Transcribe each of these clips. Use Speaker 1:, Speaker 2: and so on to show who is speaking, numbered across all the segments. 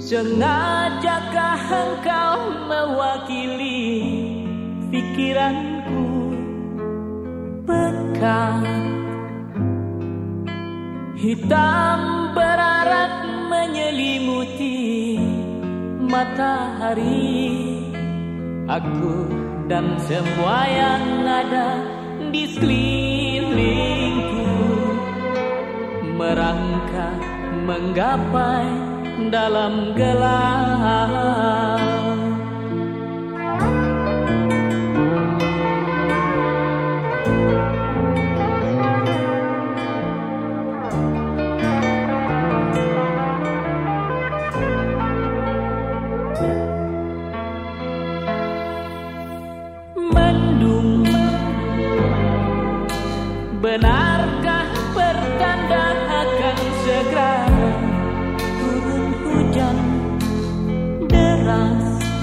Speaker 1: Sengajakah engkau mewakili pikiranku pekat? Hitam berarak menyelimuti matahari. Aku dan semua yang ada di sekelilingku merangkak menggapai dalam gelap. Mendung, benarkah pertanda akan segera turun hujan deras,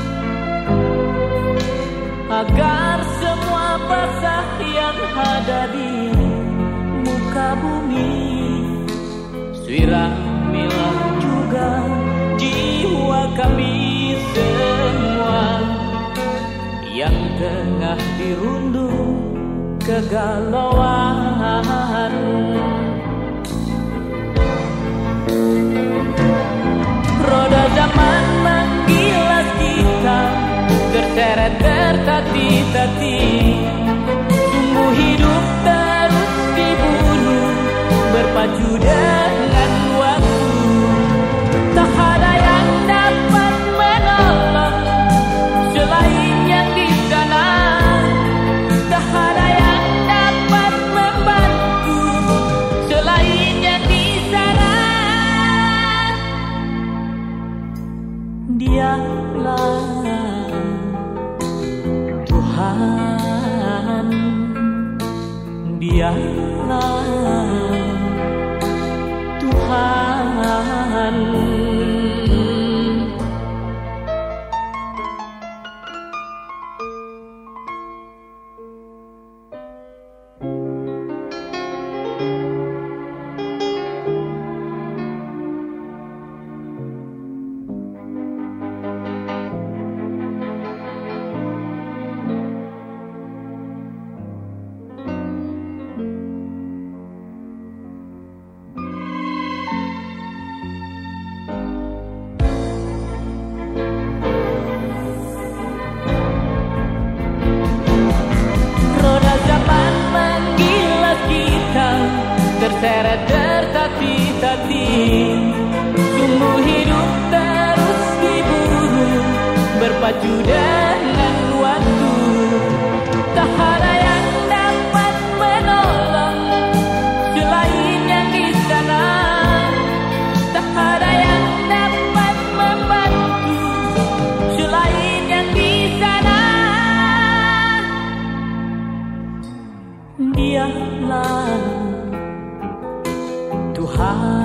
Speaker 1: agar semua basah yang ada di muka bumi siramilah juga jiwa kami semua yang tengah dirundung kegalauan. Roda zaman menggilas kita, terseret tertatih-tatih. Sungguh hidup terus diburu, berpacu dengan waktu. Tak ada yang dapat menolong selain yang di sana. Tak ada yang dapat membantu selain yang di sana. Dialah Tuhan, Dialah Tuhan. Terseret tertatih-tatih. Sungguh hidup terus diburu, berpacu dengan waktu. Tak ada yang dapat menolong selain yang di sana. Tak ada yang dapat membantu selain yang di sana. Dialah Tuhan.